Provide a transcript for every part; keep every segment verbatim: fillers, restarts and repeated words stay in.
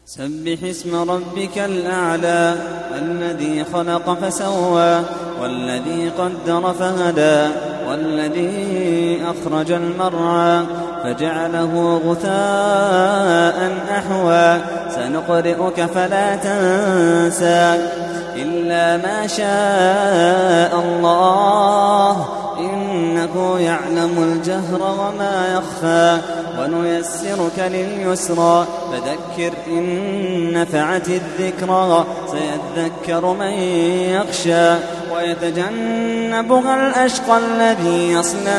سبح اسم ربك الأعلى الذي خلق فسوى والذي قدر فهدى والذي أخرج المرعى فجعله غثاء أحوى سنقرئك فلا تنسى إلا ما شاء الله إنه يعلم الجهر وما يخفى ونيسرك لليسرى فذكر إن نفعت الذكرى سيذكر من يخشى ويتجنبها الأشقى الذي يصلى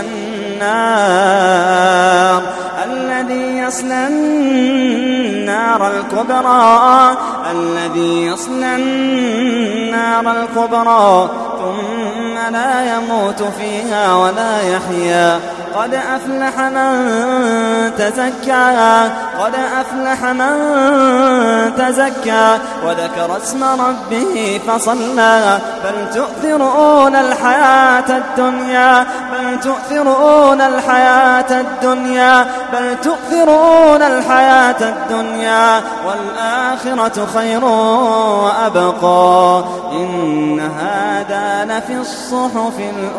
النار الذي يصلى النار الكبرى الذي يصلى النار الكبرى ثم لا يموت فيها ولا يحيا قد أفلح من تزكى قد أفلح من تزكى وذكر اسم ربه فصلى بل تؤثرون الحياة الدنيا بل تؤثرون الحياة الدنيا بل تؤثرون الحياة الدنيا والآخرة خير وأبقى إن هذا لفي الصحف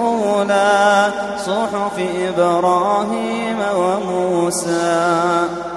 الأولى صحف إبراهيم وموسى.